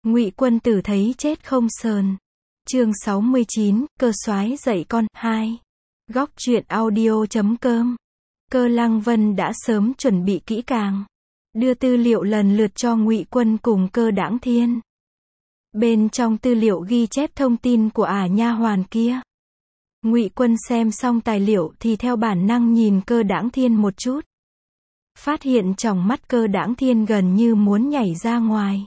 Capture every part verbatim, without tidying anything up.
Ngụy Quân Tử thấy chết không sờn. Chương sáu mươi chín, Cơ Soái dạy con, hai. Góc truyện audio chấm com. Cơ Lăng Vân đã sớm chuẩn bị kỹ càng, đưa tư liệu lần lượt cho Ngụy Quân cùng Cơ Đãng Thiên. Bên trong tư liệu ghi chép thông tin của ả nha hoàn kia. Ngụy Quân xem xong tài liệu thì theo bản năng nhìn Cơ Đãng Thiên một chút. Phát hiện trong mắt Cơ Đãng Thiên gần như muốn nhảy ra ngoài.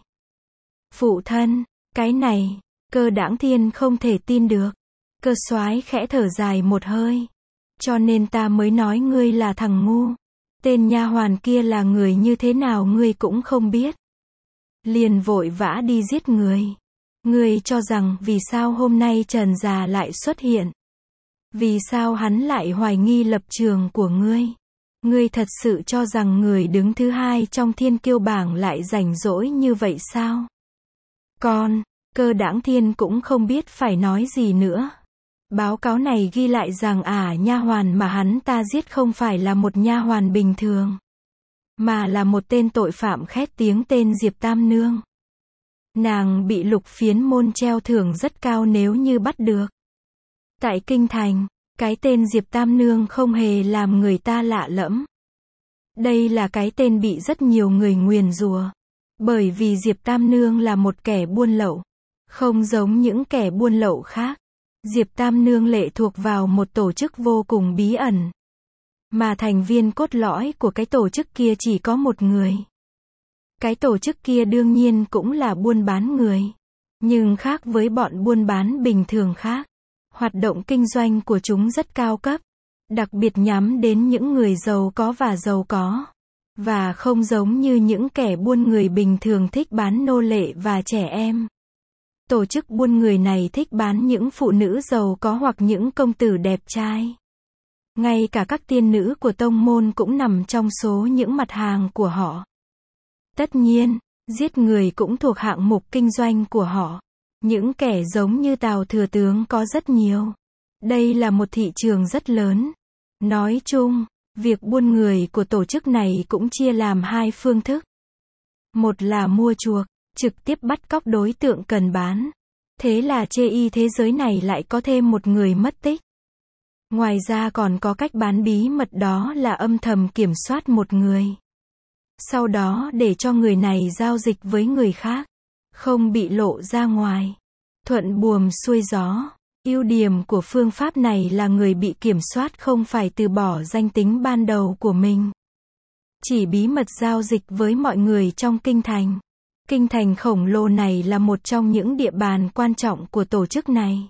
Phụ thân, cái này, Cơ Đãng Thiên không thể tin được. Cơ Soái khẽ thở dài một hơi. Cho nên ta mới nói ngươi là thằng ngu. Tên nha hoàn kia là người như thế nào ngươi cũng không biết. Liền vội vã đi giết người. Ngươi cho rằng vì sao hôm nay Trần già lại xuất hiện? Vì sao hắn lại hoài nghi lập trường của ngươi? Ngươi thật sự cho rằng người đứng thứ hai trong thiên kiêu bảng lại rảnh rỗi như vậy sao? Con, Cơ Đãng Thiên cũng không biết phải nói gì nữa. Báo cáo này ghi lại rằng ả nha hoàn mà hắn ta giết không phải là một nha hoàn bình thường, mà là một tên tội phạm khét tiếng tên Diệp Tam Nương. Nàng bị Lục Phiến môn treo thưởng rất cao nếu như bắt được. Tại Kinh Thành, cái tên Diệp Tam Nương không hề làm người ta lạ lẫm. Đây là cái tên bị rất nhiều người nguyền rủa. Bởi vì Diệp Tam Nương là một kẻ buôn lậu. Không giống những kẻ buôn lậu khác. Diệp Tam Nương lệ thuộc vào một tổ chức vô cùng bí ẩn. Mà thành viên cốt lõi của cái tổ chức kia chỉ có một người. Cái tổ chức kia đương nhiên cũng là buôn bán người. Nhưng khác với bọn buôn bán bình thường khác. Hoạt động kinh doanh của chúng rất cao cấp. Đặc biệt nhắm đến những người giàu có và giàu có. Và không giống như những kẻ buôn người bình thường thích bán nô lệ và trẻ em. Tổ chức buôn người này thích bán những phụ nữ giàu có hoặc những công tử đẹp trai. Ngay cả các tiên nữ của tông môn cũng nằm trong số những mặt hàng của họ. Tất nhiên, giết người cũng thuộc hạng mục kinh doanh của họ. Những kẻ giống như Tào Thừa Tướng có rất nhiều. Đây là một thị trường rất lớn. Nói chung, việc buôn người của tổ chức này cũng chia làm hai phương thức. Một là mua chuộc, trực tiếp bắt cóc đối tượng cần bán. Thế là chê y thế giới này lại có thêm một người mất tích. Ngoài ra còn có cách bán bí mật, đó là âm thầm kiểm soát một người. Sau đó để cho người này giao dịch với người khác. Không bị lộ ra ngoài. Thuận buồm xuôi gió. Ưu điểm của phương pháp này là người bị kiểm soát không phải từ bỏ danh tính ban đầu của mình. Chỉ bí mật giao dịch với mọi người trong kinh thành. Kinh thành khổng lồ này là một trong những địa bàn quan trọng của tổ chức này.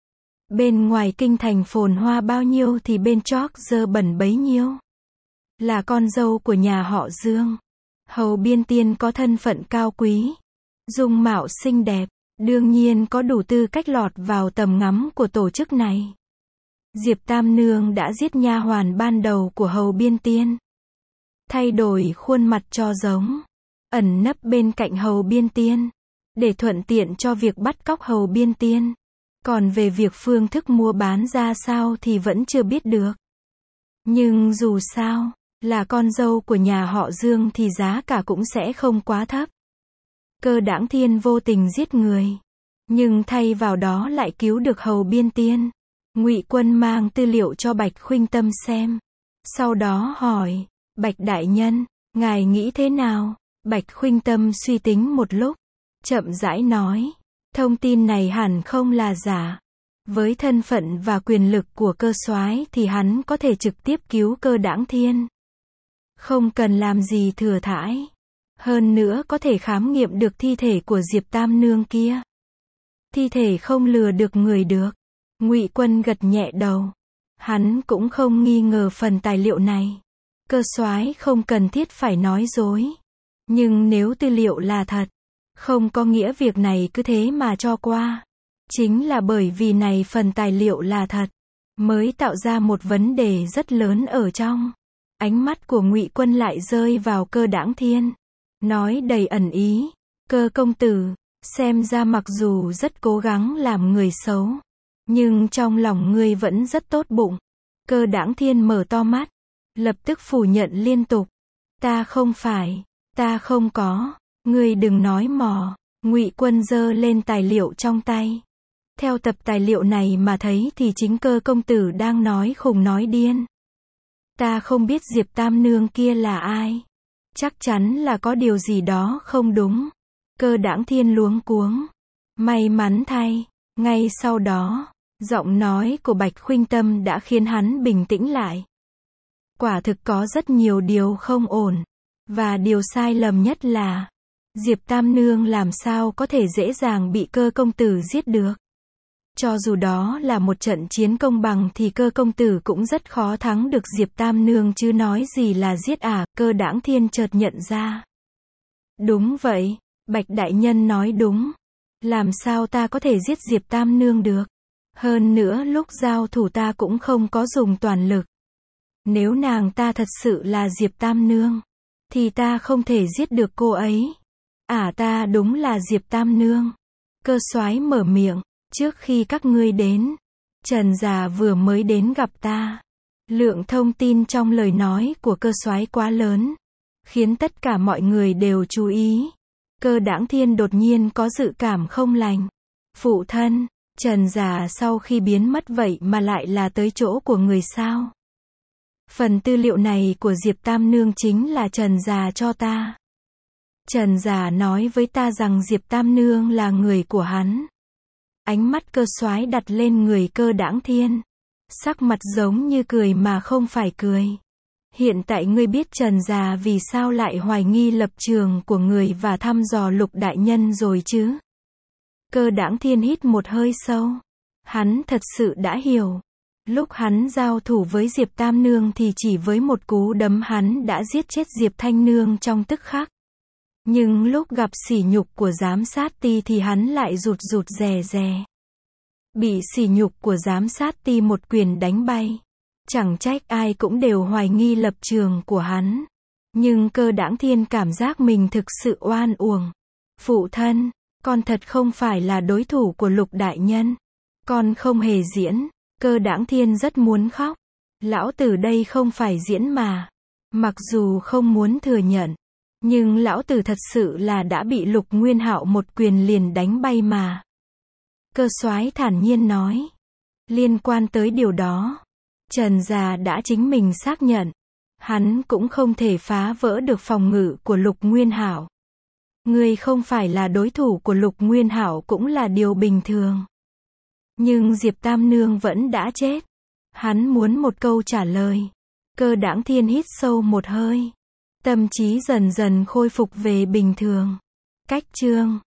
Bên ngoài kinh thành phồn hoa bao nhiêu thì bên chót dơ bẩn bấy nhiêu. Là con dâu của nhà họ Dương. Hầu Biên Tiên có thân phận cao quý. Dung mạo xinh đẹp. Đương nhiên có đủ tư cách lọt vào tầm ngắm của tổ chức này. Diệp Tam Nương đã giết nha hoàn ban đầu của Hầu Biên Tiên. Thay đổi khuôn mặt cho giống. Ẩn nấp bên cạnh Hầu Biên Tiên. Để thuận tiện cho việc bắt cóc Hầu Biên Tiên. Còn về việc phương thức mua bán ra sao thì vẫn chưa biết được. Nhưng dù sao, là con dâu của nhà họ Dương thì giá cả cũng sẽ không quá thấp. Cơ Đãng Thiên vô tình giết người. Nhưng thay vào đó lại cứu được Hầu Biên Tiên. Ngụy Quân mang tư liệu cho Bạch Khuynh Tâm xem. Sau đó hỏi, Bạch Đại Nhân, ngài nghĩ thế nào? Bạch Khuynh Tâm suy tính một lúc. Chậm rãi nói, thông tin này hẳn không là giả. Với thân phận và quyền lực của Cơ Soái thì hắn có thể trực tiếp cứu Cơ Đãng Thiên. Không cần làm gì thừa thãi. Hơn nữa có thể khám nghiệm được thi thể của Diệp Tam Nương kia. Thi thể không lừa được người được. Ngụy Quân gật nhẹ đầu. Hắn cũng không nghi ngờ phần tài liệu này. Cơ Soái không cần thiết phải nói dối. Nhưng nếu tư liệu là thật, không có nghĩa việc này cứ thế mà cho qua. Chính là bởi vì này phần tài liệu là thật, mới tạo ra một vấn đề rất lớn ở trong. Ánh mắt của Ngụy Quân lại rơi vào Cơ Đãng Thiên. Nói đầy ẩn ý, Cơ công tử, xem ra mặc dù rất cố gắng làm người xấu, nhưng trong lòng ngươi vẫn rất tốt bụng. Cơ Đãng Thiên mở to mắt, lập tức phủ nhận liên tục. Ta không phải, ta không có, ngươi đừng nói mò. Ngụy Quân giơ lên tài liệu trong tay. Theo tập tài liệu này mà thấy thì chính Cơ công tử đang nói khùng nói điên. Ta không biết Diệp Tam Nương kia là ai. Chắc chắn là có điều gì đó không đúng. Cơ Đãng Thiên luống cuống. May mắn thay, ngay sau đó, giọng nói của Bạch Khuynh Tâm đã khiến hắn bình tĩnh lại. Quả thực có rất nhiều điều không ổn. Và điều sai lầm nhất là, Diệp Tam Nương làm sao có thể dễ dàng bị Cơ công tử giết được. Cho dù đó là một trận chiến công bằng thì Cơ công tử cũng rất khó thắng được Diệp Tam Nương chứ nói gì là giết à. Cơ Đãng Thiên chợt nhận ra. Đúng vậy, Bạch đại nhân nói đúng. Làm sao ta có thể giết Diệp Tam Nương được? Hơn nữa lúc giao thủ ta cũng không có dùng toàn lực. Nếu nàng ta thật sự là Diệp Tam Nương, thì ta không thể giết được cô ấy. À ta đúng là Diệp Tam Nương. Cơ Soái mở miệng. Trước khi các ngươi đến, Trần già vừa mới đến gặp ta. Lượng thông tin trong lời nói của Cơ Soái quá lớn, khiến tất cả mọi người đều chú ý. Cơ Đãng Thiên đột nhiên có dự cảm không lành. Phụ thân, Trần già sau khi biến mất vậy mà lại là tới chỗ của người sao? Phần tư liệu này của Diệp Tam Nương chính là Trần già cho ta. Trần già nói với ta rằng Diệp Tam Nương là người của hắn. Ánh mắt Cơ Soái đặt lên người Cơ Đãng Thiên. Sắc mặt giống như cười mà không phải cười. Hiện tại ngươi biết Trần già vì sao lại hoài nghi lập trường của người và thăm dò Lục đại nhân rồi chứ? Cơ Đãng Thiên hít một hơi sâu. Hắn thật sự đã hiểu. Lúc hắn giao thủ với Diệp Tam Nương thì chỉ với một cú đấm hắn đã giết chết Diệp Thanh Nương trong tức khắc. Nhưng lúc gặp sỉ nhục của giám sát ty thì hắn lại rụt rụt rè rè. Bị sỉ nhục của giám sát ty một quyền đánh bay. Chẳng trách ai cũng đều hoài nghi lập trường của hắn. Nhưng Cơ Đãng Thiên cảm giác mình thực sự oan uổng. Phụ thân, con thật không phải là đối thủ của Lục đại nhân. Con không hề diễn. Cơ Đãng Thiên rất muốn khóc. Lão tử đây không phải diễn mà. Mặc dù không muốn thừa nhận, nhưng lão tử thật sự là đã bị Lục Nguyên Hạo một quyền liền đánh bay mà. Cơ Soái thản nhiên nói. Liên quan tới điều đó, Trần già đã chính mình xác nhận. Hắn cũng không thể phá vỡ được phòng ngự của Lục Nguyên Hạo. Ngươi không phải là đối thủ của Lục Nguyên Hạo cũng là điều bình thường. Nhưng Diệp Tam Nương vẫn đã chết. Hắn muốn một câu trả lời. Cơ Đãng Thiên hít sâu một hơi. Tâm trí dần dần khôi phục về bình thường. Cách chương